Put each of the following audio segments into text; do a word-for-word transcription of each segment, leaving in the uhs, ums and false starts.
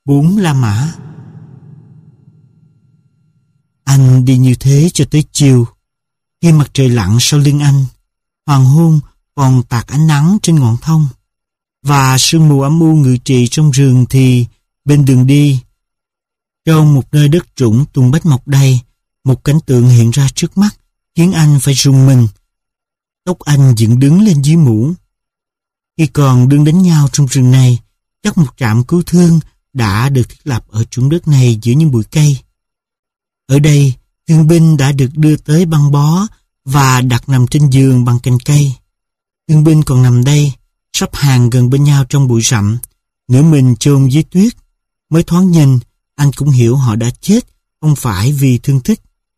Bốn La Mã. Anh đi như thế cho tới chiều. Khi mặt trời lặn sau lưng anh, hoàng hôn còn tạt ánh nắng trên ngọn thông, và sương mù âm u ngự trị trong rừng thì bên đường đi, trong một nơi đất trũng tùng bách mọc đầy, một cảnh tượng hiện ra trước mắt khiến anh phải rùng mình. Tóc anh dựng đứng lên dưới mũ. Khi còn đương đánh nhau trong rừng này, chắc một trạm cứu thương đã được thiết lập ở chũng đất này giữa những bụi cây. Ở đây, thương binh đã được đưa tới băng bó và đặt nằm trên giường bằng cành cây. Thương binh còn nằm đây, sắp hàng gần bên nhau trong bụi rậm, nửa mình chôn dưới tuyết. Mới thoáng nhìn, anh cũng hiểu họ đã chết, không phải vì thương tích.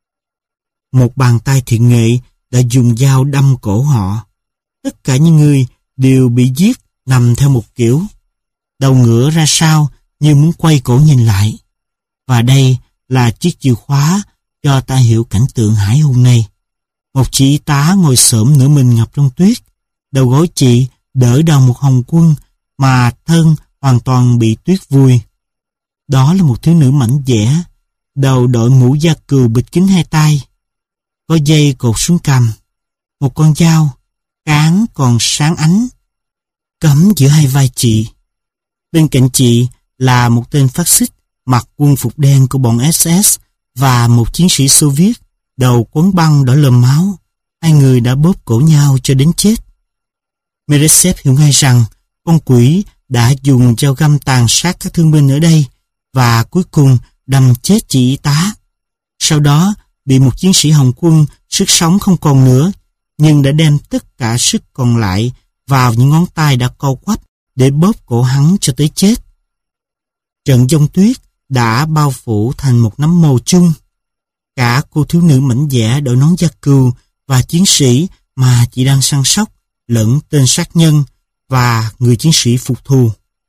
Một bàn tay thiện nghệ đã dùng dao đâm cổ họ. Tất cả những người đều bị giết nằm theo một kiểu, đầu ngửa ra sau như muốn quay cổ nhìn lại. Và đây là chiếc chìa khóa cho ta hiểu cảnh tượng hãi hùng này. Một chị y tá ngồi xổm nửa mình ngập trong tuyết, đầu gối chị đỡ đầu một hồng quân mà thân hoàn toàn bị tuyết vùi. Đó là một thiếu nữ mảnh dẻ, đầu đội mũ da cừu bịt kín hai tay, có dây cột xuống cằm, một con dao, cán còn sáng ánh, cắm giữa hai vai chị. Bên cạnh chị là một tên phát xít mặc quân phục đen của bọn ét ét và một chiến sĩ Xô Viết, đầu quấn băng đỏ lờm máu. Hai người đã bóp cổ nhau cho đến chết. Meresev hiểu ngay rằng con quỷ đã dùng dao găm tàn sát các thương binh ở đây và cuối cùng đâm chết chị y tá. Sau đó bị một chiến sĩ Hồng quân sức sống không còn nữa, nhưng đã đem tất cả sức còn lại vào những ngón tay đã co quắp để bóp cổ hắn cho tới chết. Trận giông tuyết đã bao phủ thành một nấm mồ chung. Cả cô thiếu nữ mảnh dẻ đội nón da cừu và chiến sĩ mà chị đang săn sóc, lẫn tên sát nhân và người chiến sĩ phục thù.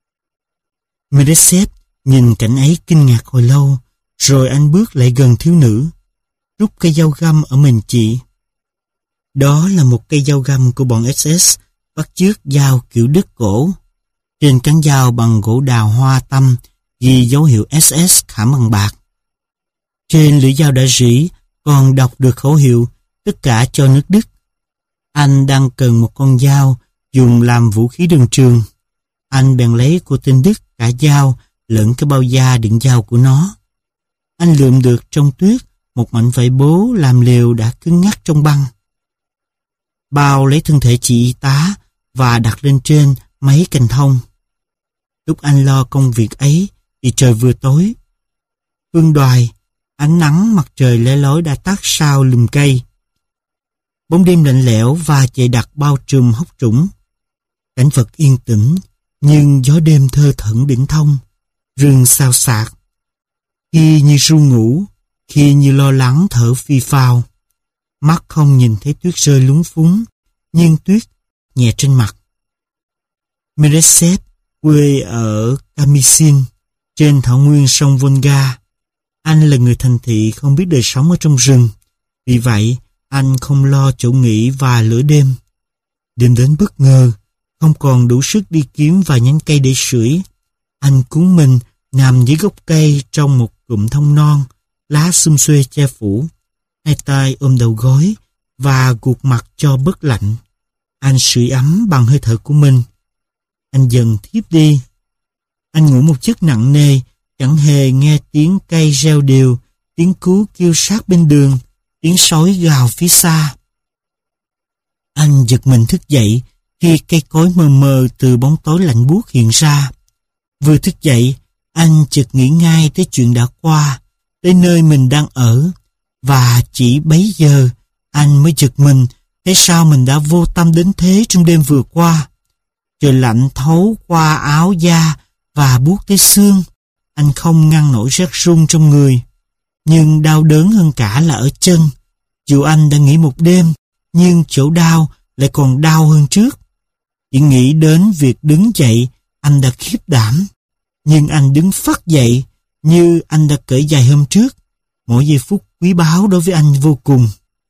Meresev nhìn cảnh ấy kinh ngạc hồi lâu, rồi anh bước lại gần thiếu nữ, rút cây dao găm ở mình chị. Đó là một cây dao găm của bọn ét ét, bắt chước dao kiểu đứt cổ. Trên cán dao bằng gỗ đào hoa tăm ghi dấu hiệu ét ét khảm bằng bạc. Trên lưỡi dao đã rỉ còn đọc được khẩu hiệu tất cả cho nước Đức. Anh đang cần một con dao dùng làm vũ khí đường trường. Anh bèn lấy của tên Đức cả dao lẫn cái bao da đựng dao của nó. Anh lượm được trong tuyết một mảnh vải bố làm lều đã cứng ngắc trong băng. Bao lấy thân thể chị y tá và đặt lên trên mấy cành thông. Lúc anh lo công việc ấy thì trời vừa tối. Phương đoài, ánh nắng mặt trời le lói đã tắt sau lùm cây. Bóng đêm lạnh lẽo và dày đặc bao trùm hốc trũng. Cảnh vật yên tĩnh, nhưng gió đêm thơ thẩn đỉnh thông, rừng xao xạc. Khi như ru ngủ, khi như lo lắng thở phi phao. Mắt không nhìn thấy tuyết rơi lúng phúng, nhưng tuyết nhẹ trên mặt. Meresev quê ở Kamisin, trên thảo nguyên sông Volga. Anh là người thành thị không biết đời sống ở trong rừng. Vì vậy, anh không lo chỗ nghỉ và lửa đêm. Đêm đến bất ngờ, không còn đủ sức đi kiếm vài nhánh cây để sưởi. Anh cuốn mình nằm dưới gốc cây trong một cụm thông non, lá xum xuê che phủ. Hai tay ôm đầu gối và gục mặt cho bớt lạnh. Anh sưởi ấm bằng hơi thở của mình. Anh dần thiếp đi. Anh ngủ một giấc nặng nề, chẳng hề nghe tiếng cây reo đều, tiếng cú kêu sát bên đường, tiếng sói gào phía xa. Anh giật mình thức dậy khi cây cối mờ mờ từ bóng tối lạnh buốt hiện ra. Vừa thức dậy, anh chợt nghĩ ngay tới chuyện đã qua, tới nơi mình đang ở. Và chỉ bấy giờ, anh mới giật mình, thế sao mình đã vô tâm đến thế trong đêm vừa qua. Trời lạnh thấu qua áo da và buốt tới xương. Anh không ngăn nổi rét run trong người. Nhưng đau đớn hơn cả là ở chân. Dù anh đã nghỉ một đêm, nhưng chỗ đau lại còn đau hơn trước. Chỉ nghĩ đến việc đứng dậy, anh đã khiếp đảm. Nhưng anh đứng phắt dậy, như anh đã cởi giày hôm trước. Mỗi giây phút quý báu đối với anh vô cùng.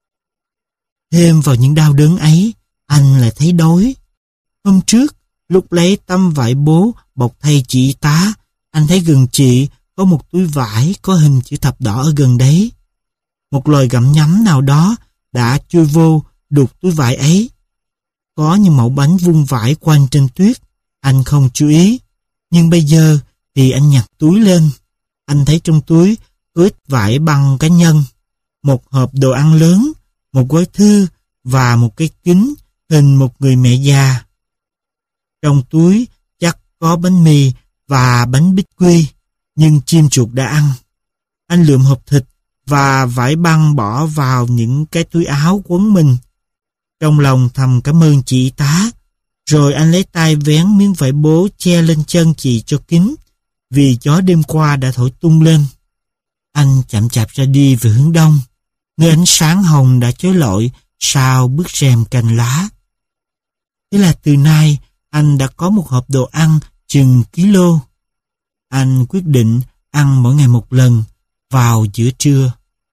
Thêm vào những đau đớn ấy, anh lại thấy đói. Hôm trước, lúc lấy tấm vải bố bọc thay chị tá, Anh thấy gần chị có một túi vải có hình chữ thập đỏ ở gần đấy. Một loài gặm nhấm nào đó đã chui vô đục túi vải ấy. Có những mẩu bánh vung vãi quanh trên tuyết. Anh không chú ý. Nhưng bây giờ thì anh nhặt túi lên. Anh thấy trong túi có ít vải băng cá nhân, một hộp đồ ăn lớn, một gói thư và một cái kính hình một người mẹ già. Trong túi chắc có bánh mì và bánh bích quy, nhưng chim chuột đã ăn. Anh lượm hộp thịt và vải băng bỏ vào những cái túi áo quấn mình. Trong lòng thầm cảm ơn chị y tá. Rồi anh lấy tay vén miếng vải bố che lên chân chị cho kín, vì gió đêm qua đã thổi tung lên. Anh chậm chạp ra đi về hướng đông, nơi ánh sáng hồng đã chói lọi sau bức rèm cành lá. Thế là từ nay anh đã có một hộp đồ ăn chừng kilo. Anh quyết định ăn mỗi ngày một lần vào giữa trưa.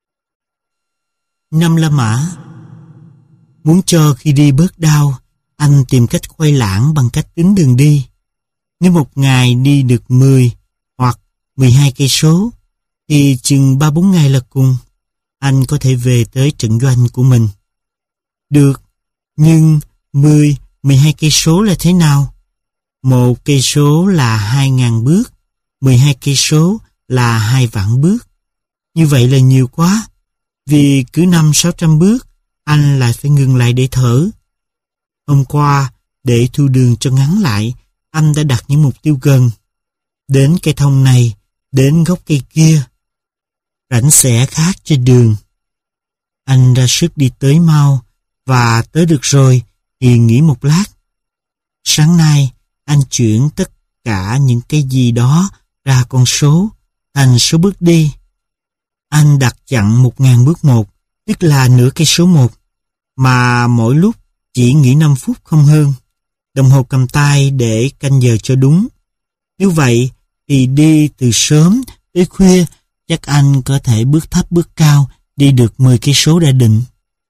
Năm La Mã. Muốn cho khi đi bớt đau, anh tìm cách khuây lãng bằng cách tính đường đi. Nếu một ngày đi được mười hoặc mười hai cây số, thì chừng ba bốn ngày là cùng, anh có thể về tới trận doanh của mình. Được, nhưng mười, mười hai cây số là thế nào? Một cây số là hai ngàn bước, mười hai cây số là hai vạn bước. Như vậy là nhiều quá, vì cứ năm sáu trăm bước, anh lại phải ngừng lại để thở. Hôm qua, để thu đường cho ngắn lại, anh đã đặt những mục tiêu gần. Đến cây thông này, đến gốc cây kia. Rãnh xẻ khác trên đường. Anh ra sức đi tới mau, và tới được rồi thì nghỉ một lát. Sáng nay, anh chuyển tất cả những cái gì đó ra con số, thành số bước đi. Anh đặt chặn một ngàn bước một, tức là nửa cây số một, mà mỗi lúc chỉ nghỉ năm phút không hơn. Đồng hồ cầm tay để canh giờ cho đúng. Như vậy thì đi từ sớm tới khuya, chắc anh có thể bước thấp bước cao đi được mười cây số đã định.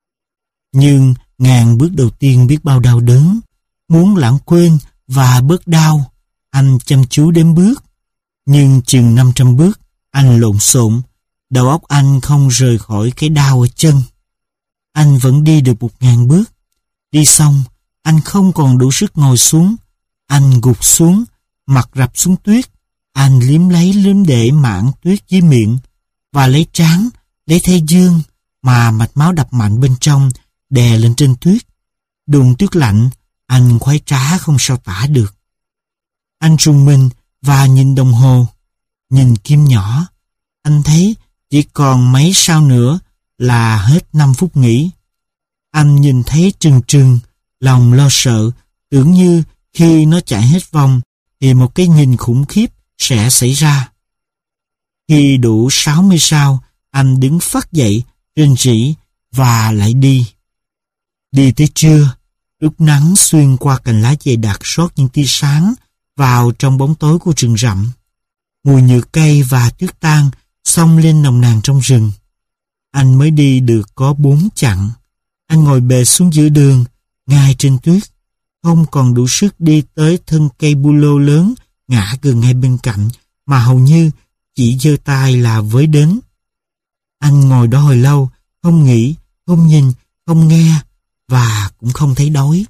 Nhưng ngàn bước đầu tiên biết bao đau đớn. Muốn lãng quên và bớt đau, anh chăm chú đếm bước. Nhưng chừng năm trăm bước, anh lộn xộn. Đầu óc anh không rời khỏi cái đau ở chân. Anh vẫn đi được một ngàn bước. Đi xong, anh không còn đủ sức ngồi xuống. Anh gục xuống, mặt rập xuống tuyết. Anh liếm lấy liếm để mảng tuyết dưới miệng, và lấy trán, lấy thái dương, mà mạch máu đập mạnh bên trong, đè lên trên tuyết. Đụng tuyết lạnh, anh khoái trá không sao tả được. Anh rùng mình và nhìn đồng hồ, nhìn kim nhỏ. Anh thấy chỉ còn mấy sao nữa là hết năm phút nghỉ. Anh nhìn thấy trừng trừng, lòng lo sợ, tưởng như khi nó chạy hết vòng thì một cái nhìn khủng khiếp sẽ xảy ra. Khi đủ sáu mươi sao, anh đứng phắt dậy, rên rỉ và lại đi. Đi tới trưa, lúc nắng xuyên qua cành lá dày đặc rót những tia sáng vào trong bóng tối của rừng rậm. Mùi nhựa cây và tuyết tan xông lên nồng nàn trong rừng. Anh mới đi được có bốn chặng. Anh ngồi bệt xuống giữa đường, ngay trên tuyết, không còn đủ sức đi tới thân cây bu lô lớn ngã gần ngay bên cạnh, mà hầu như chỉ giơ tay là với đến. Anh ngồi đó hồi lâu, không nghĩ, không nhìn, không nghe, và cũng không thấy đói.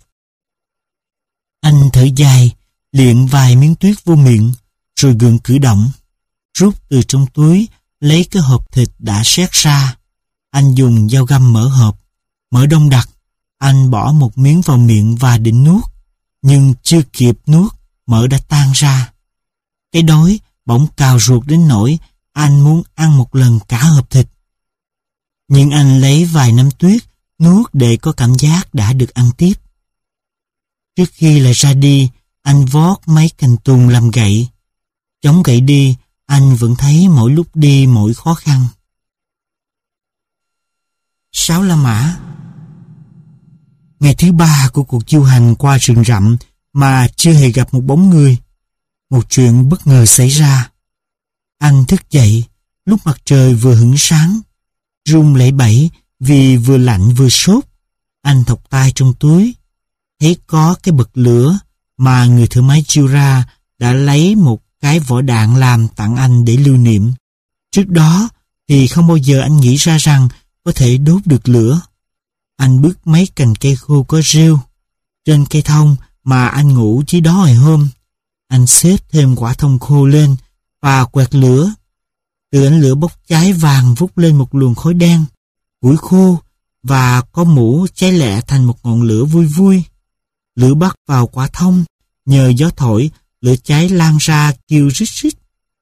Anh thở dài, liệng vài miếng tuyết vô miệng, rồi gượng cử động, rút từ trong túi, lấy cái hộp thịt đã xét ra. Anh dùng dao găm mở hộp, mở đông đặc. Anh bỏ một miếng vào miệng và định nuốt, nhưng chưa kịp nuốt, mỡ đã tan ra. Cái đói bỗng cào ruột đến nỗi anh muốn ăn một lần cả hộp thịt. Nhưng anh lấy vài nắm tuyết, nuốt để có cảm giác đã được ăn tiếp. Trước khi lại ra đi, anh vót mấy cành tùng làm gậy. Chống gậy đi, anh vẫn thấy mỗi lúc đi mỗi khó khăn. Sáu La Mã. Ngày thứ ba của cuộc du hành qua rừng rậm mà chưa hề gặp một bóng người. Một chuyện bất ngờ xảy ra. Anh thức dậy lúc mặt trời vừa hửng sáng, run lẩy bẩy vì vừa lạnh vừa sốt. Anh thọc tay trong túi, thấy có cái bật lửa mà người thợ máy Jura đã lấy một cái vỏ đạn làm tặng anh để lưu niệm. Trước đó thì không bao giờ anh nghĩ ra rằng có thể đốt được lửa. Anh bước mấy cành cây khô có rêu. Trên cây thông mà anh ngủ dưới đó hồi hôm, anh xếp thêm quả thông khô lên và quẹt lửa. Từ ánh lửa bốc cháy vàng vút lên một luồng khói đen, củi khô và có mũ cháy lẹ thành một ngọn lửa vui vui. Lửa bắt vào quả thông, nhờ gió thổi, lửa cháy lan ra kêu rít rít.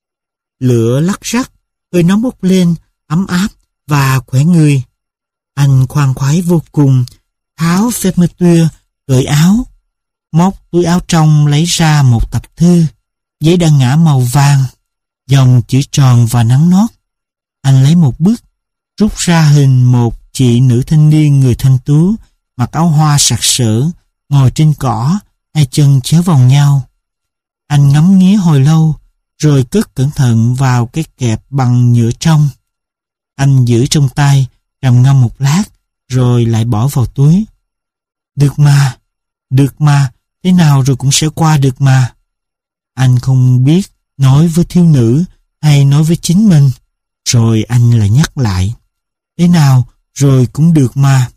Lửa lắc rắc, hơi nóng bốc lên, ấm áp và khỏe người. Anh khoan khoái vô cùng, tháo phép mê tuya, cởi áo, móc túi áo trong lấy ra một tập thư, giấy đăng ngã màu vàng, dòng chữ tròn và nắn nót. Anh lấy một bức, rút ra hình một chị nữ thanh niên người thanh tú, mặc áo hoa sặc sỡ, ngồi trên cỏ, hai chân chéo vào nhau. Anh ngắm nghía hồi lâu, rồi cất cẩn thận vào cái kẹp bằng nhựa trong. Anh giữ trong tay, trầm ngâm một lát, rồi lại bỏ vào túi. Được mà, được mà, thế nào rồi cũng sẽ qua được mà. Anh không biết nói với thiếu nữ hay nói với chính mình, rồi anh lại nhắc lại. Thế nào rồi cũng được mà.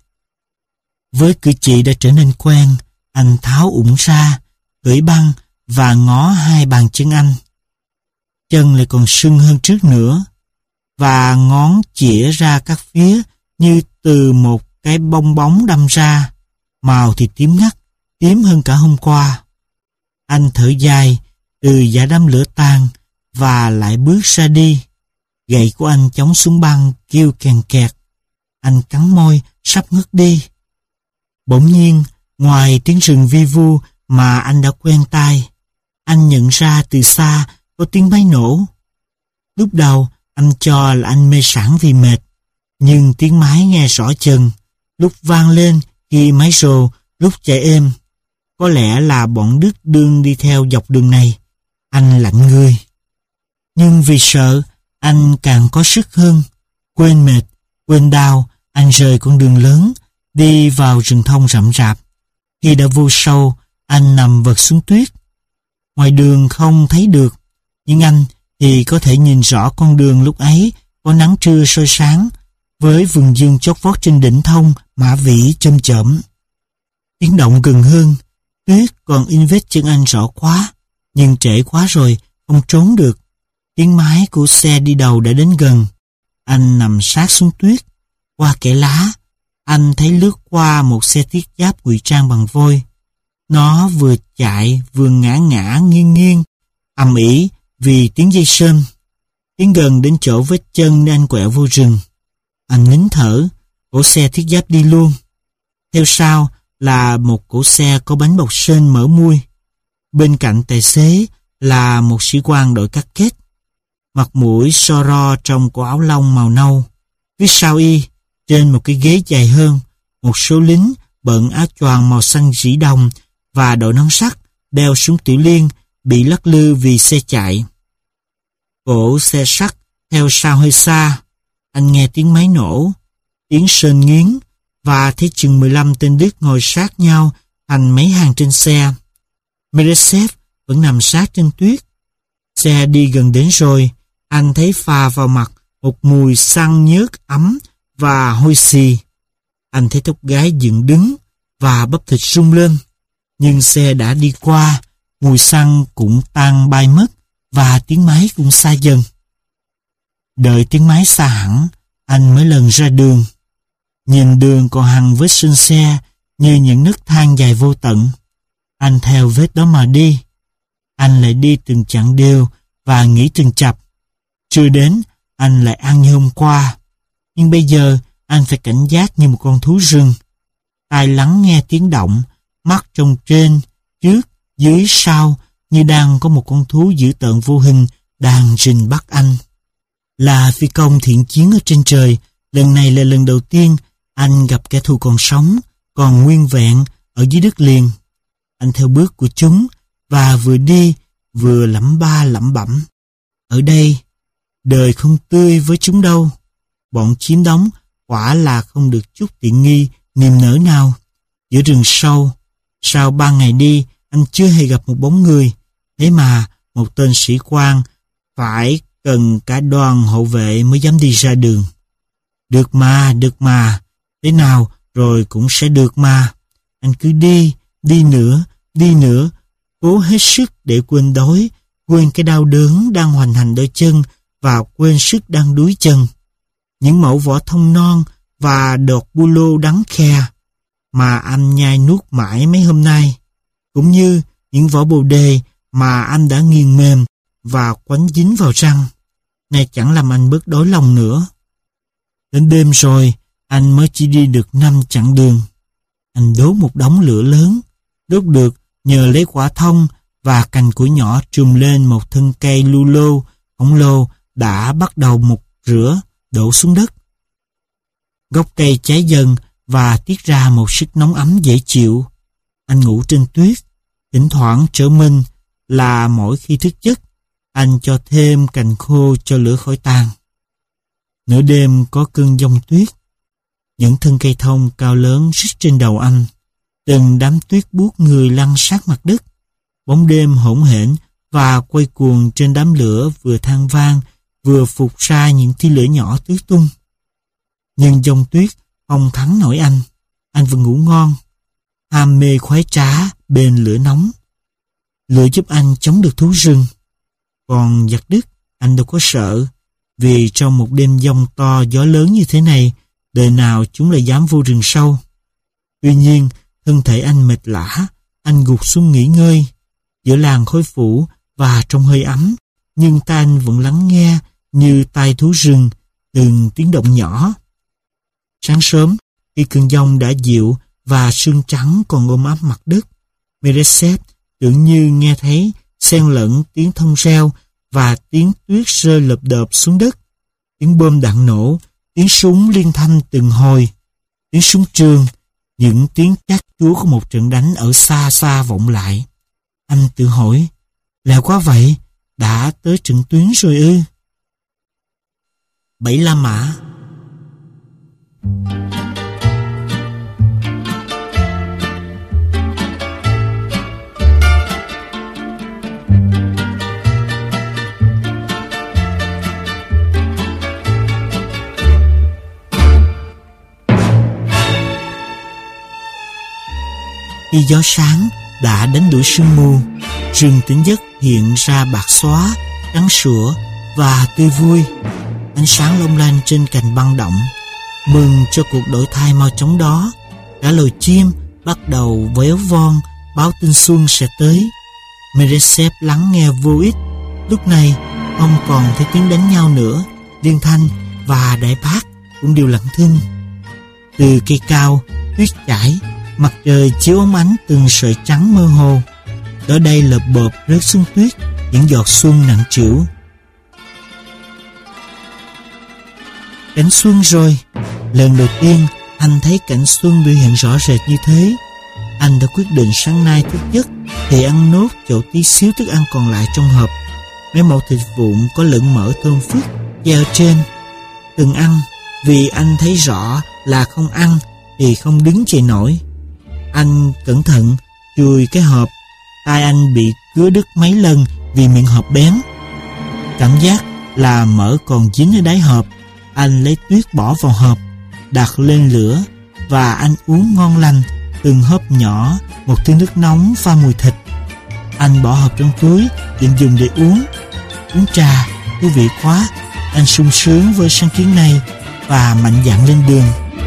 Với cử chỉ đã trở nên quen, anh tháo ủng ra, cởi băng và ngó hai bàn chân anh. Chân lại còn sưng hơn trước nữa, và ngón chĩa ra các phía như từ một cái bong bóng đâm ra. Màu thì tím ngắt, tím hơn cả hôm qua. Anh thở dài từ giả đám lửa tàn và lại bước ra đi. Gậy của anh chống xuống băng kêu kèn kẹt. Anh cắn môi sắp ngất đi. Bỗng nhiên, ngoài tiếng rừng vi vu mà anh đã quen tai, anh nhận ra từ xa có tiếng máy nổ. Lúc đầu anh cho là anh mê sảng vì mệt, nhưng tiếng máy nghe rõ chừng, lúc vang lên khi máy rồ, lúc chạy êm. Có lẽ là bọn Đức đương đi theo dọc đường này. Anh lạnh người. Nhưng vì sợ, anh càng có sức hơn. Quên mệt, quên đau, anh rời con đường lớn, đi vào rừng thông rậm rạp. Khi đã vô sâu, anh nằm vật xuống tuyết. Ngoài đường không thấy được, nhưng anh thì có thể nhìn rõ con đường lúc ấy có nắng trưa soi sáng, với vườn dương chót vót trên đỉnh thông mã vĩ chôm chởm. Tiếng động gần hơn, tuyết còn in vết chân anh rõ quá, nhưng trễ quá rồi, không trốn được. Tiếng máy của xe đi đầu đã đến gần. Anh nằm sát xuống tuyết. Qua kẽ lá, anh thấy lướt qua một xe thiết giáp ngụy trang bằng vôi. Nó vừa chạy vừa ngã ngã nghiêng nghiêng, ầm ĩ vì tiếng dây sơm. Tiến gần đến chỗ vết chân nên anh quẹo vô rừng. Anh nín thở, cổ xe thiết giáp đi luôn. Theo sau là một cỗ xe có bánh bọc sên mở mui. Bên cạnh tài xế là một sĩ quan đội cắt kết, mặt mũi so ro trong cổ áo lông màu nâu. Phía sau y, trên một cái ghế dài hơn, một số lính bận áo choàng màu xanh rỉ đồng và đội nón sắt, đeo súng tiểu liên, bị lắc lư vì xe chạy. Cổ xe sắt theo sau hơi xa. Anh nghe tiếng máy nổ, tiếng sên nghiến, và thấy chừng mười lăm tên Đức ngồi sát nhau thành mấy hàng trên xe. Meresev vẫn nằm sát trên tuyết. Xe đi gần đến rồi, anh thấy phà vào mặt một mùi xăng nhớt ấm và hôi xì. Anh thấy tóc gái dựng đứng và bắp thịt rung lên. Nhưng xe đã đi qua, mùi xăng cũng tan bay mất và tiếng máy cũng xa dần. Đợi tiếng máy xa hẳn, anh mới lần ra đường. Nhìn đường còn hằn vết sơn xe như những nấc thang dài vô tận. Anh theo vết đó mà đi. Anh lại đi từng chặng đều và nghĩ từng chập. Chưa đến, anh lại ăn như hôm qua. Nhưng bây giờ, anh phải cảnh giác như một con thú rừng. Tai lắng nghe tiếng động, mắt trông trên, trước, dưới, sau, như đang có một con thú dữ tợn vô hình đang rình bắt anh. Là phi công thiện chiến ở trên trời, lần này là lần đầu tiên anh gặp kẻ thù còn sống, còn nguyên vẹn ở dưới đất liền. Anh theo bước của chúng và vừa đi vừa lẩm ba lẩm bẩm. Ở đây, đời không tươi với chúng đâu. Bọn chiếm đóng quả là không được chút tiện nghi, niềm nở nào. Giữa rừng sâu, sau ba ngày đi, anh chưa hề gặp một bóng người. Thế mà, một tên sĩ quan phải cần cả đoàn hộ vệ mới dám đi ra đường. Được mà, được mà, thế nào rồi cũng sẽ được mà. Anh cứ đi, đi nữa, đi nữa, cố hết sức để quên đói, quên cái đau đớn đang hoành hành đôi chân và quên sức đang đuối chân. Những mẩu vỏ thông non và đọt bu lô đắng khe mà anh nhai nuốt mãi mấy hôm nay, cũng như những vỏ bồ đề mà anh đã nghiền mềm và quánh dính vào răng, nay chẳng làm anh bớt đói lòng nữa. Đến đêm rồi, anh mới chỉ đi được năm chặng đường. Anh đốt một đống lửa lớn, đốt được nhờ lấy quả thông và cành củi nhỏ trùm lên một thân cây lu lô khổng lồ đã bắt đầu mục rửa đổ xuống đất. Gốc cây cháy dần và tiết ra một sức nóng ấm dễ chịu. Anh ngủ trên tuyết, thỉnh thoảng trở mình là mỗi khi thức giấc, anh cho thêm cành khô cho lửa khỏi tàn. Nửa đêm có cơn giông tuyết, những thân cây thông cao lớn rít trên đầu anh, từng đám tuyết buốt người lăn sát mặt đất. Bóng đêm hỗn hển và quay cuồng trên đám lửa vừa than vang, vừa phục ra những tia lửa nhỏ tứ tung. Nhưng giông tuyết không thắng nổi anh, anh vẫn ngủ ngon, ham mê khoái trá bên lửa nóng. Lửa giúp anh chống được thú rừng. Còn giặc Đức, anh đâu có sợ, vì trong một đêm giông to gió lớn như thế này, đời nào chúng lại dám vô rừng sâu. Tuy nhiên, thân thể anh mệt lả, anh gục xuống nghỉ ngơi, giữa làn khói phủ và trong hơi ấm, nhưng tai anh vẫn lắng nghe như tai thú rừng, từng tiếng động nhỏ. Sáng sớm, khi cơn giông đã dịu và sương trắng còn ôm ấp mặt đất, Meresep tưởng như nghe thấy xen lẫn tiếng thông reo và tiếng tuyết rơi lợp đợp xuống đất, tiếng bom đạn nổ, tiếng súng liên thanh từng hồi, tiếng súng trường, những tiếng chát chúa của một trận đánh ở xa xa vọng lại. Anh tự hỏi, lạ quá vậy, đã tới trận tuyến rồi ư? Bảy La Mã. Khi gió sáng đã đánh đuổi sương mù, rừng tỉnh giấc hiện ra bạc xóa, trắng sủa và tươi vui. Ánh sáng long lanh trên cành băng động, mừng cho cuộc đổi thay mau chóng đó. Cả loài chim bắt đầu véo von báo tin xuân sẽ tới. Meresep lắng nghe vô ích. Lúc này không còn thấy tiếng đánh nhau nữa, liên thanh và đại bác cũng đều lặng thinh. Từ cây cao, tuyết chảy, mặt trời chiếu óng ánh từng sợi trắng mơ hồ. Ở đây lợp bợp rớt xuống tuyết những giọt xuân nặng trĩu. Cảnh xuân rồi. Lần đầu tiên anh thấy cảnh xuân biểu hiện rõ rệt như thế. Anh đã quyết định sáng nay thức giấc thì ăn nốt chỗ tí xíu thức ăn còn lại trong hộp. Mấy mẩu thịt vụn có lẫn mỡ thơm phức treo trên. Từng ăn, vì anh thấy rõ là không ăn thì không đứng dậy nổi. Anh cẩn thận chùi cái hộp, tai anh bị cứa đứt mấy lần vì miệng hộp bén. Cảm giác là mỡ còn dính ở đáy hộp. Anh lấy tuyết bỏ vào hộp, đặt lên lửa và anh uống ngon lành từng hớp nhỏ một thứ nước nóng pha mùi thịt. Anh bỏ hộp trong túi định dùng để uống. Uống trà, thú vị quá. Anh sung sướng với sáng kiến này và mạnh dạn lên đường.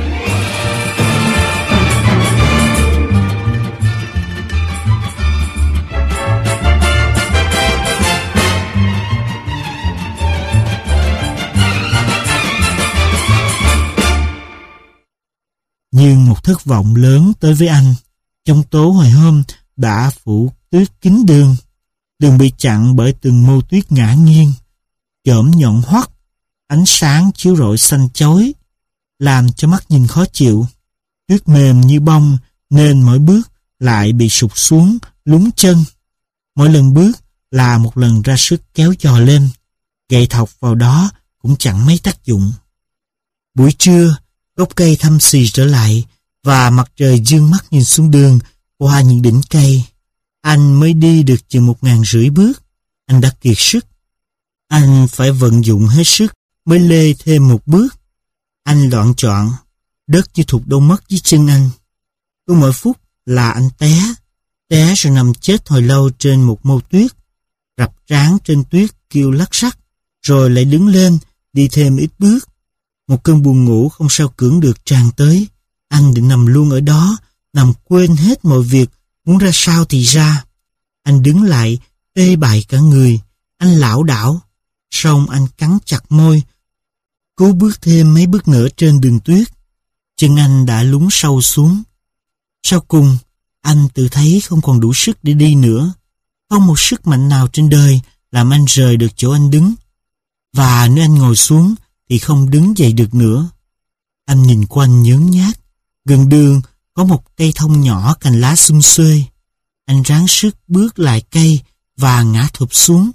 Nhưng một thất vọng lớn tới với anh. Trong tối hồi hôm đã phủ tuyết kín đường. Đường bị chặn bởi từng mâu tuyết ngã nghiêng, chởm nhọn hoắt, ánh sáng chiếu rọi xanh chói, làm cho mắt nhìn khó chịu. Tuyết mềm như bông nên mỗi bước lại bị sụt xuống, lún chân. Mỗi lần bước là một lần ra sức kéo giò lên. Gậy thọc vào đó cũng chẳng mấy tác dụng. Buổi trưa, gốc cây thâm xì trở lại và mặt trời dương mắt nhìn xuống đường qua những đỉnh cây. Anh mới đi được chừng một ngàn rưỡi bước. anh đã kiệt sức. Anh phải vận dụng hết sức mới lê thêm một bước. Anh loạng choạng, đất như thụt đâu mất dưới chân anh. Cứ mỗi phút là anh té, té rồi nằm chết hồi lâu trên một mâu tuyết, rập ráng trên tuyết kêu lắc sắc, rồi lại đứng lên, đi thêm ít bước. Một cơn buồn ngủ không sao cưỡng được tràn tới. Anh định nằm luôn ở đó, nằm quên hết mọi việc, muốn ra sao thì ra. Anh đứng lại, tê bại cả người, anh lảo đảo. Xong anh cắn chặt môi, cố bước thêm mấy bước nữa trên đường tuyết. Chân anh đã lún sâu xuống. Sau cùng, anh tự thấy không còn đủ sức để đi nữa. Không một sức mạnh nào trên đời làm anh rời được chỗ anh đứng. Và nếu anh ngồi xuống thì không đứng dậy được nữa. Anh nhìn quanh nhớn nhác. Gần đường có một cây thông nhỏ cành lá xum xuê. Anh ráng sức bước lại cây và ngã thụp xuống.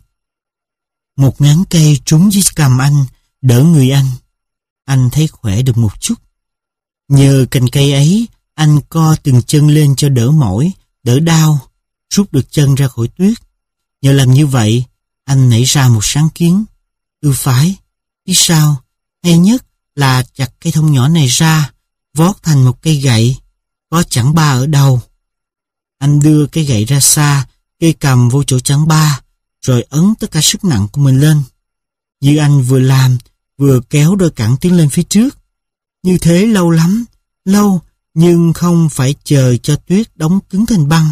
Một ngán cây trúng dưới cằm anh, đỡ người anh. Anh thấy khỏe được một chút. Nhờ cành cây ấy, anh co từng chân lên cho đỡ mỏi, đỡ đau, rút được chân ra khỏi tuyết. Nhờ làm như vậy, anh nảy ra một sáng kiến. Ừ phải, biết sao, hay nhất là chặt cây thông nhỏ này ra, vót thành một cây gậy, có chẵn ba ở đầu. Anh đưa cây gậy ra xa, cây cầm vô chỗ chẵn ba, rồi ấn tất cả sức nặng của mình lên. Như anh vừa làm, vừa kéo đôi cẳng tiến lên phía trước. Như thế lâu lắm, lâu, nhưng không phải chờ cho tuyết đóng cứng thành băng.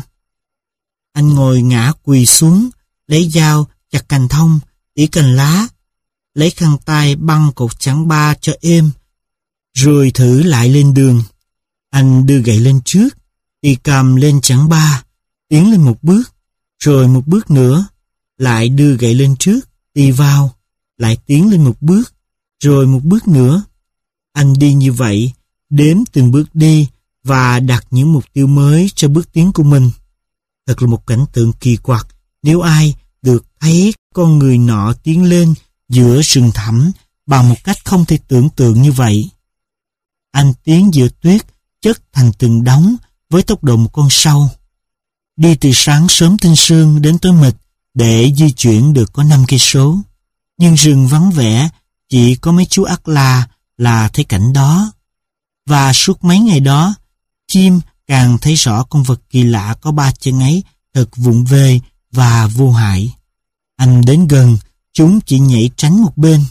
Anh ngồi ngã quỳ xuống, lấy dao chặt cành thông, tỉa cành lá, lấy khăn tay băng cột chẵn ba cho êm, rồi thử lại lên đường. Anh đưa gậy lên trước, thì cầm lên chẵn ba, tiến lên một bước, rồi một bước nữa, lại đưa gậy lên trước, tì vào, lại tiến lên một bước, rồi một bước nữa. Anh đi như vậy, đếm từng bước đi và đặt những mục tiêu mới cho bước tiến của mình. Thật là một cảnh tượng kỳ quặc nếu ai được thấy con người nọ tiến lên giữa rừng thẳm bằng một cách không thể tưởng tượng như vậy. Anh tiến giữa tuyết chất thành từng đống với tốc độ một con sâu. Đi từ sáng sớm tinh sương đến tối mịt để di chuyển được có năm cây số. Nhưng rừng vắng vẻ, chỉ có mấy chú ác la là thấy cảnh đó. Và suốt mấy ngày đó, chim càng thấy rõ con vật kỳ lạ có ba chân ấy thật vụng về và vô hại. Anh đến gần, chúng chỉ nhảy tránh một bên,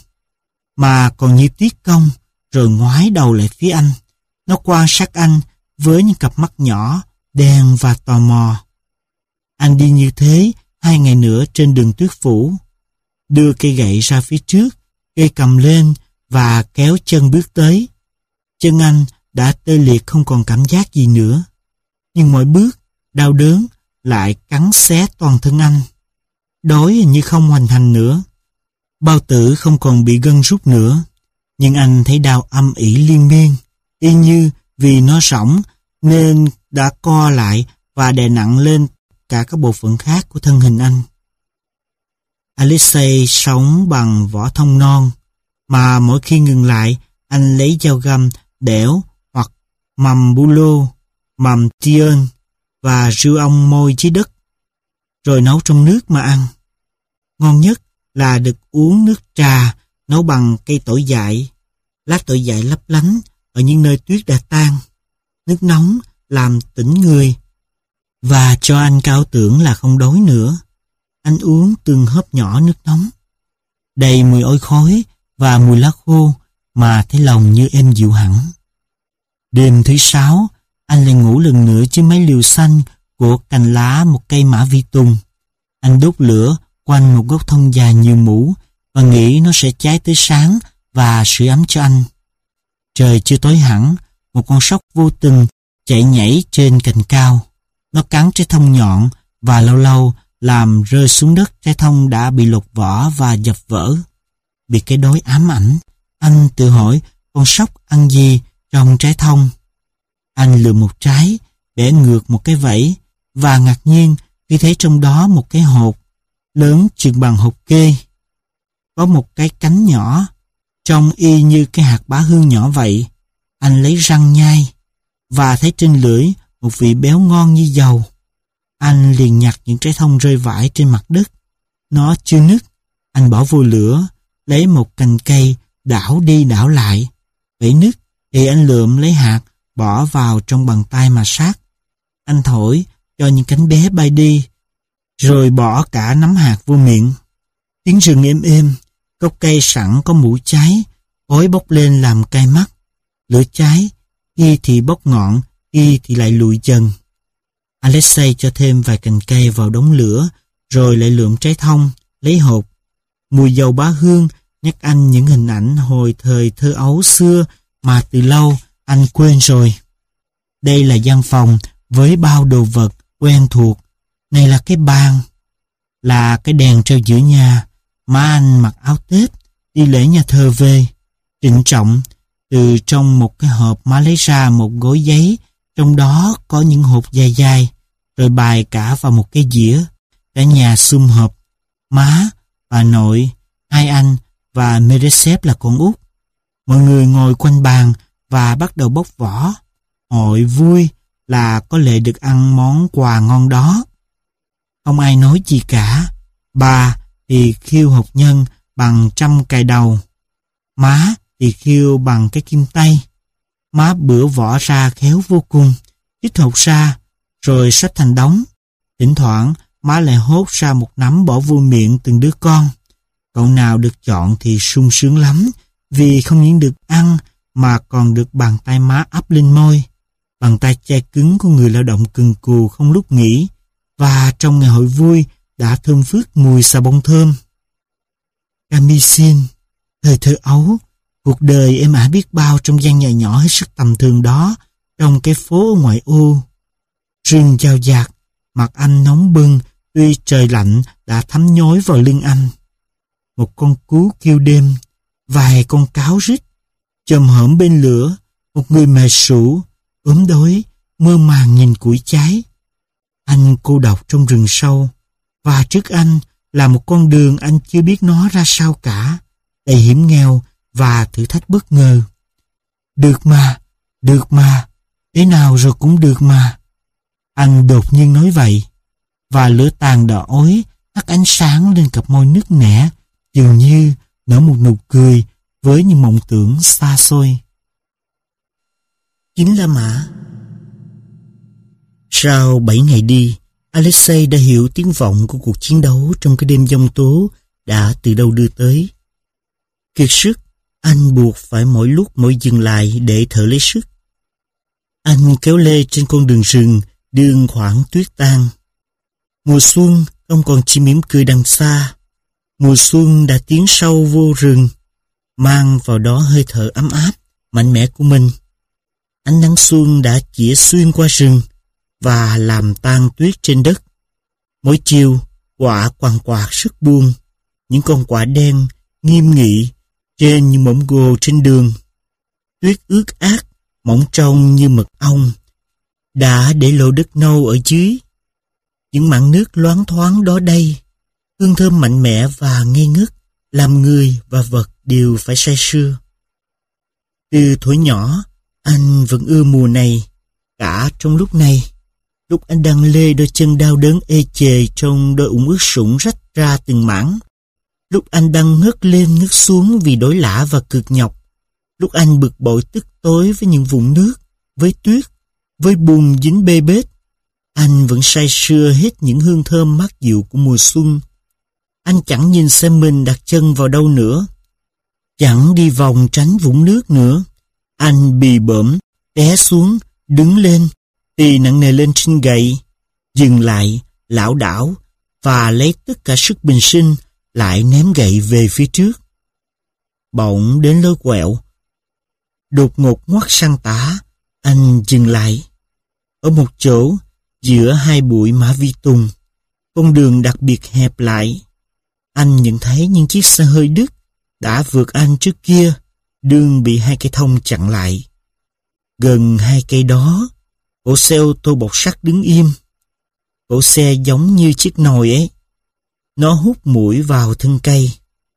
mà còn như tiết công, rồi ngoái đầu lại phía anh. Nó quan sát anh với những cặp mắt nhỏ, đen và tò mò. Anh đi như thế hai ngày nữa trên đường tuyết phủ, đưa cây gậy ra phía trước, cây cầm lên và kéo chân bước tới. Chân anh đã tê liệt không còn cảm giác gì nữa. Nhưng mỗi bước, đau đớn lại cắn xé toàn thân anh. Đói hình như không hoành hành nữa. Bao tử không còn bị gân rút nữa. Nhưng anh thấy đau âm ỉ liên miên, y như vì nó rỗng nên đã co lại và đè nặng lên cả các bộ phận khác của thân hình anh. Alexei sống bằng vỏ thông non, mà mỗi khi ngừng lại, anh lấy dao găm, đẽo hoặc mầm bu lô, mầm tiơn và rượu ong môi dưới đất, rồi nấu trong nước mà ăn. Ngon nhất là được uống nước trà nấu bằng cây tỏi dại, lá tỏi dại lấp lánh ở những nơi tuyết đã tan. Nước nóng làm tỉnh người và cho anh cao tưởng là không đói nữa. Anh uống từng hớp nhỏ nước nóng, đầy mùi ôi khói và mùi lá khô mà thấy lòng như êm dịu hẳn. Đêm thứ sáu, anh lại ngủ lần nữa trên mấy liều xanh của cành lá một cây mã vi tùng. Anh đốt lửa quanh một gốc thông già nhiều mũ và nghĩ nó sẽ cháy tới sáng và sưởi ấm cho anh. Trời chưa tối hẳn, một con sóc vô tình chạy nhảy trên cành cao. Nó cắn trái thông nhọn và lâu lâu làm rơi xuống đất trái thông đã bị lột vỏ và dập vỡ. Bị cái đói ám ảnh, anh tự hỏi con sóc ăn gì trong trái thông. Anh lựa một trái, bẻ ngược một cái vẫy và ngạc nhiên khi thấy trong đó một cái hột lớn chừng bằng hột kê. Có một cái cánh nhỏ, trông y như cái hạt bá hương nhỏ vậy. Anh lấy răng nhai và thấy trên lưỡi một vị béo ngon như dầu. Anh liền nhặt những trái thông rơi vãi trên mặt đất. nó chưa nứt. Anh bỏ vô lửa, lấy một cành cây, đảo đi đảo lại. Bể nứt thì anh lượm lấy hạt, bỏ vào trong bàn tay mà sát. Anh thổi cho những cánh bé bay đi, rồi bỏ cả nắm hạt vô miệng. Tiếng rừng êm êm, gốc cây sẵn có mũi cháy, khói bốc lên làm cay mắt. Lửa cháy, khi thì bốc ngọn, khi thì lại lụi dần. Alexei cho thêm vài cành cây vào đống lửa, rồi lại lượm trái thông, lấy hột. Mùi dầu bá hương nhắc anh những hình ảnh hồi thời thơ ấu xưa mà từ lâu anh quên rồi. Đây là gian phòng với bao đồ vật quen thuộc. Này là cái bàn, là cái đèn treo giữa nhà. Má anh mặc áo Tết, đi lễ nhà thờ về. Trịnh trọng, từ trong một cái hộp má lấy ra một gói giấy, trong đó có những hột dài dài, rồi bài cả vào một cái dĩa. Cả nhà sum họp, má, bà nội, hai anh và Meresep là con út. Mọi người ngồi quanh bàn và bắt đầu bóc vỏ. Hội vui là có lệ được ăn món quà ngon đó. Không ai nói gì cả. Bà thì khiêu hột nhân bằng trăm cài đầu. Má thì khiêu bằng cái kim tay. Má bữa vỏ ra khéo vô cùng, chích hột ra, rồi xếp thành đống. Thỉnh thoảng, má lại hốt ra một nắm bỏ vô miệng từng đứa con. Cậu nào được chọn thì sung sướng lắm, vì không những được ăn mà còn được bàn tay má ắp lên môi. Bàn tay chai cứng của người lao động cần cù không lúc nghỉ, và trong ngày hội vui đã thơm phức mùi xà bông thơm. Camisin, thời thơ ấu, cuộc đời em ả biết bao trong gian nhà nhỏ hết sức tầm thường đó, trong cái phố ở ngoại ô. Rừng chào dạt, mặt anh nóng bừng, tuy trời lạnh đã thấm nhói vào lưng anh. Một con cú kêu đêm, vài con cáo rít, chồm hổm bên lửa, một người mệt sủ, ốm đói, mơ màng nhìn củi cháy. Anh cô độc trong rừng sâu, và trước anh là một con đường anh chưa biết nó ra sao cả, đầy hiểm nghèo và thử thách bất ngờ. Được mà, được mà, thế nào rồi cũng được mà. Anh đột nhiên nói vậy, và lửa tàn đỏ ối hắt ánh sáng lên cặp môi nứt nẻ, dường như nở một nụ cười với những mộng tưởng xa xôi. Chính là Mã. Sau bảy ngày đi, Alexei đã hiểu tiếng vọng của cuộc chiến đấu trong cái đêm giông tố đã từ đâu đưa tới. Kiệt sức, anh buộc phải mỗi lúc mỗi dừng lại để thở lấy sức. Anh kéo lê trên con đường rừng, đường khoảng tuyết tan. Mùa xuân không còn chỉ mỉm cười đằng xa. Mùa xuân đã tiến sâu vô rừng, mang vào đó hơi thở ấm áp, mạnh mẽ của mình. Ánh nắng xuân đã chĩa xuyên qua rừng và làm tan tuyết trên đất. Mỗi chiều, quả quằn quạt sức buông, những con quả đen nghiêm nghị trên những mỏm gồ trên đường. Tuyết ướt át, mỏng trong như mật ong, đã để lộ đất nâu ở dưới. Những mảng nước loáng thoáng đó đây, hương thơm mạnh mẽ và ngây ngất, làm người và vật đều phải say sưa. Từ thuở nhỏ, anh vẫn ưa mùa này, cả trong lúc này. Lúc anh đang lê đôi chân đau đớn ê chề trong đôi ủng ướt sũng rách ra từng mảng. Lúc anh đang ngất lên ngất xuống vì đói lả và cực nhọc. Lúc anh bực bội tức tối với những vũng nước, với tuyết, với bùn dính bê bết. Anh vẫn say sưa hết những hương thơm mát dịu của mùa xuân. Anh chẳng nhìn xem mình đặt chân vào đâu nữa, chẳng đi vòng tránh vũng nước nữa. Anh bì bõm, té xuống, đứng lên, tì nặng nề lên trên gậy, dừng lại, lảo đảo và lấy tất cả sức bình sinh lại ném gậy về phía trước. Bỗng đến lối quẹo, đột ngột ngoắt sang tả, anh dừng lại. Ở một chỗ, giữa hai bụi mã vi tùng, con đường đặc biệt hẹp lại. Anh nhận thấy những chiếc xe hơi Đức đã vượt anh trước kia, đường bị hai cây thông chặn lại. Gần hai cây đó, cỗ xe ô tô bọc sắt đứng im. Cỗ xe giống như chiếc nồi ấy. Nó hút mũi vào thân cây.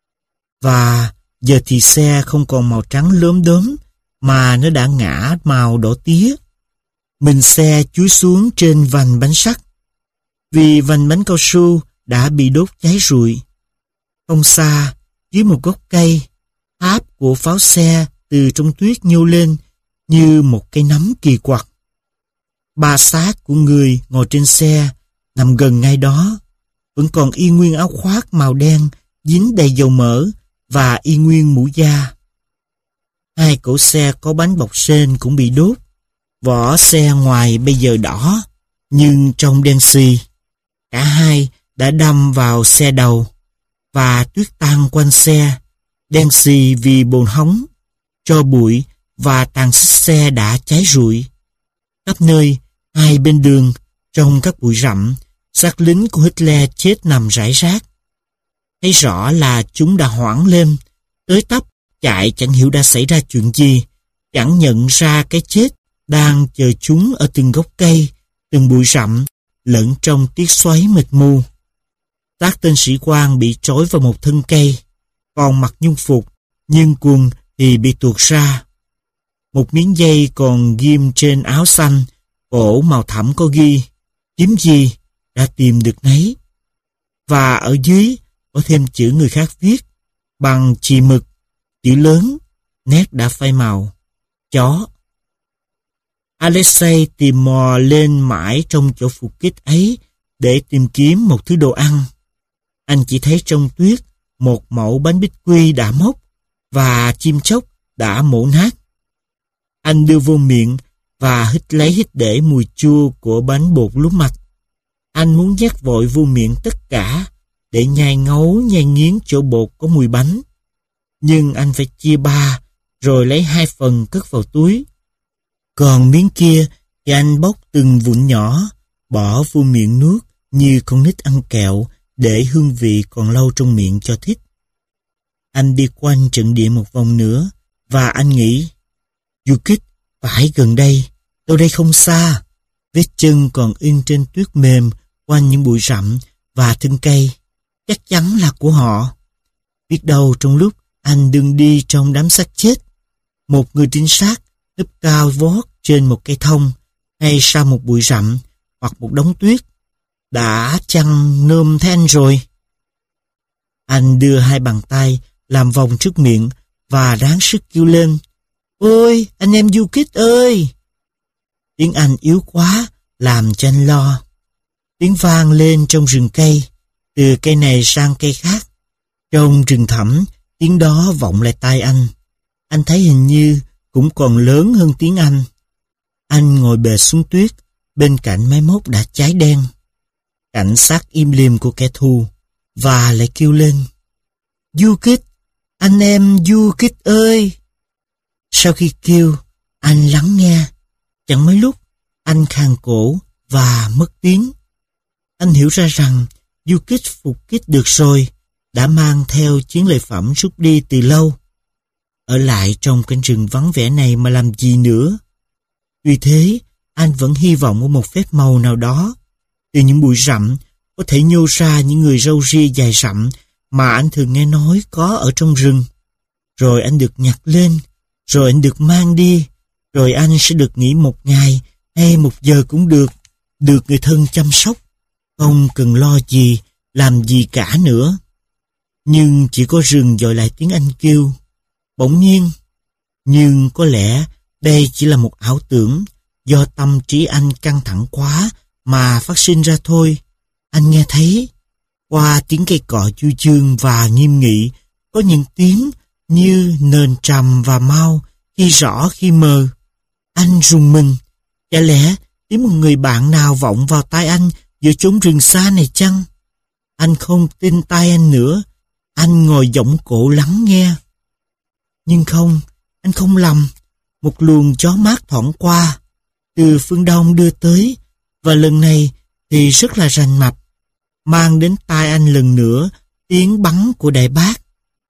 Và giờ thì xe không còn màu trắng lốm đốm, mà nó đã ngã màu đỏ tía. Mình xe chúi xuống trên vành bánh sắt. Vì vành bánh cao su đã bị đốt cháy rụi. Không xa, dưới một gốc cây, tháp của pháo xe từ trong tuyết nhô lên như một cây nấm kỳ quặc. Ba xác của người ngồi trên xe nằm gần ngay đó, vẫn còn y nguyên áo khoác màu đen dính đầy dầu mỡ và y nguyên mũ da. Hai cỗ xe có bánh bọc sên cũng bị đốt. Vỏ xe ngoài bây giờ đỏ, nhưng trong đen xì. Cả hai đã đâm vào xe đầu, và tuyết tan quanh xe, đen xì vì bồn hóng, tro bụi và tàn xích xe đã cháy rụi. Khắp nơi, hai bên đường, trong các bụi rậm, xác lính của Hitler chết nằm rải rác. Thấy rõ là chúng đã hoảng lên, tới tấp, chạy chẳng hiểu đã xảy ra chuyện gì, chẳng nhận ra cái chết đang chờ chúng ở từng gốc cây, từng bụi rậm, lẫn trong tiết xoáy mịt mù. Các tên sĩ quan bị trói vào một thân cây, còn mặc nhung phục, nhưng quần thì bị tuột ra. Một miếng dây còn ghim trên áo xanh, cổ màu thẫm có ghi, kiếm gì, đã tìm được nấy. Và ở dưới có thêm chữ người khác viết, bằng chì mực, chữ lớn, nét đã phai màu, chó. Alexei tìm mò lên mãi trong chỗ phục kích ấy để tìm kiếm một thứ đồ ăn. Anh chỉ thấy trong tuyết một mẩu bánh bích quy đã mốc và chim chóc đã mổ nát. Anh đưa vô miệng và hít lấy hít để mùi chua của bánh bột lúa mạch. Anh muốn nhét vội vô miệng tất cả để nhai ngấu nhai nghiến chỗ bột có mùi bánh. Nhưng anh phải chia ba rồi lấy hai phần cất vào túi. Còn miếng kia thì anh bóc từng vụn nhỏ, bỏ vô miệng nuốt như con nít ăn kẹo để hương vị còn lâu trong miệng cho thích. Anh đi quanh trận địa một vòng nữa và anh nghĩ, du kích phải gần đây, đâu đây không xa. Vết chân còn in trên tuyết mềm quanh những bụi rậm và thân cây, chắc chắn là của họ. Biết đâu trong lúc anh đừng đi trong đám xác chết, một người trinh sát nấp cao vót trên một cây thông hay sau một bụi rậm hoặc một đống tuyết đã chăng nôm thấy anh rồi. Anh đưa hai bàn tay làm vòng trước miệng và ráng sức kêu lên, ôi anh em du kích ơi. Tiếng Anh yếu quá làm cho anh lo. Tiếng vang lên trong rừng cây, từ cây này sang cây khác. Trong rừng thẳm, tiếng đó vọng lại tai anh. Anh thấy hình như cũng còn lớn hơn tiếng Anh. Anh ngồi bệt xuống tuyết, bên cạnh máy móc đã cháy đen. Cảnh sát im lìm của kẻ thù, và lại kêu lên, du kích, anh em du kích ơi. Sau khi kêu, anh lắng nghe. Chẳng mấy lúc, anh khàn cổ và mất tiếng. Anh hiểu ra rằng du kích phục kích được rồi, đã mang theo chiến lợi phẩm rút đi từ lâu. Ở lại trong cánh rừng vắng vẻ này mà làm gì nữa? Tuy thế, anh vẫn hy vọng ở một phép màu nào đó. Từ những bụi rậm, có thể nhô ra những người râu ria dài rậm mà anh thường nghe nói có ở trong rừng. Rồi anh được nhặt lên, rồi anh được mang đi, rồi anh sẽ được nghỉ một ngày hay một giờ cũng được, được người thân chăm sóc, không cần lo gì, làm gì cả nữa. Nhưng chỉ có rừng dội lại tiếng anh kêu, bỗng nhiên. Nhưng có lẽ đây chỉ là một ảo tưởng do tâm trí anh căng thẳng quá mà phát sinh ra thôi. Anh nghe thấy, qua tiếng cây cọ chu chương và nghiêm nghị, có những tiếng như nền trầm và mau, khi rõ khi mờ. Anh rùng mình, chả lẽ tiếng một người bạn nào vọng vào tai anh giữa chốn rừng xa này chăng? Anh không tin tai anh nữa, anh ngồi giọng cổ lắng nghe. Nhưng không, anh không lầm, một luồng gió mát thoảng qua, từ phương đông đưa tới, và lần này thì rất là rành mạch, mang đến tai anh lần nữa tiếng bắn của đại bác,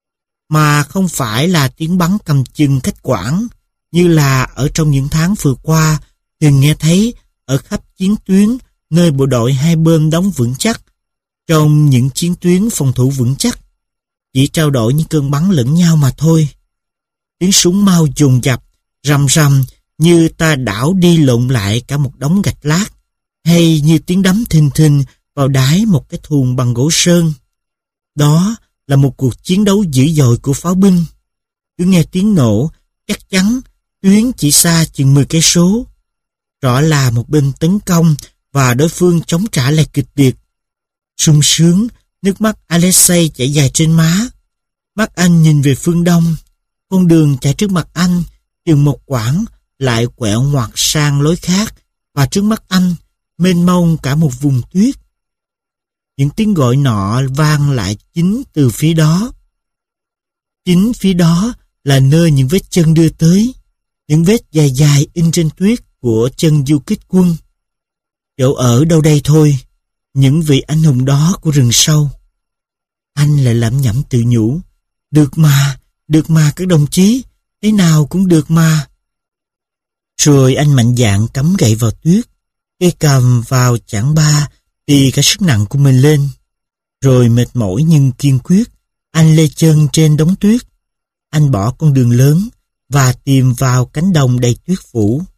mà không phải là tiếng bắn cầm chừng cách quãng, như là ở trong những tháng vừa qua thường nghe thấy ở khắp chiến tuyến nơi bộ đội hai bên đóng vững chắc. Trong những chiến tuyến phòng thủ vững chắc, chỉ trao đổi những cơn bắn lẫn nhau mà thôi. Tiếng súng mau dồn dập, rầm rầm như ta đảo đi lộn lại cả một đống gạch lát, hay như tiếng đấm thình thình vào đáy một cái thùng bằng gỗ sơn. Đó là một cuộc chiến đấu dữ dội của pháo binh. Cứ nghe tiếng nổ, chắc chắn tuyến chỉ xa chừng mười cây số. Rõ là một bên tấn công và đối phương chống trả lại kịch liệt. Sung sướng, nước mắt Alexei chảy dài trên má. Mắt anh nhìn về phương đông. Con đường chạy trước mặt anh, chừng một quãng, lại quẹo ngoặt sang lối khác, và trước mắt anh, mênh mông cả một vùng tuyết. Những tiếng gọi nọ vang lại chính từ phía đó. Chính phía đó là nơi những vết chân đưa tới, những vết dài dài in trên tuyết của chân du kích quân. Chỗ ở đâu đây thôi, những vị anh hùng đó của rừng sâu. Anh lại lẩm nhẩm tự nhủ, được mà, được mà các đồng chí, thế nào cũng được mà. Rồi anh mạnh dạn cắm gậy vào tuyết, cây cầm vào chảng ba thì cả sức nặng của mình lên. Rồi mệt mỏi nhưng kiên quyết, anh lê chân trên đống tuyết. Anh bỏ con đường lớn và tìm vào cánh đồng đầy tuyết phủ.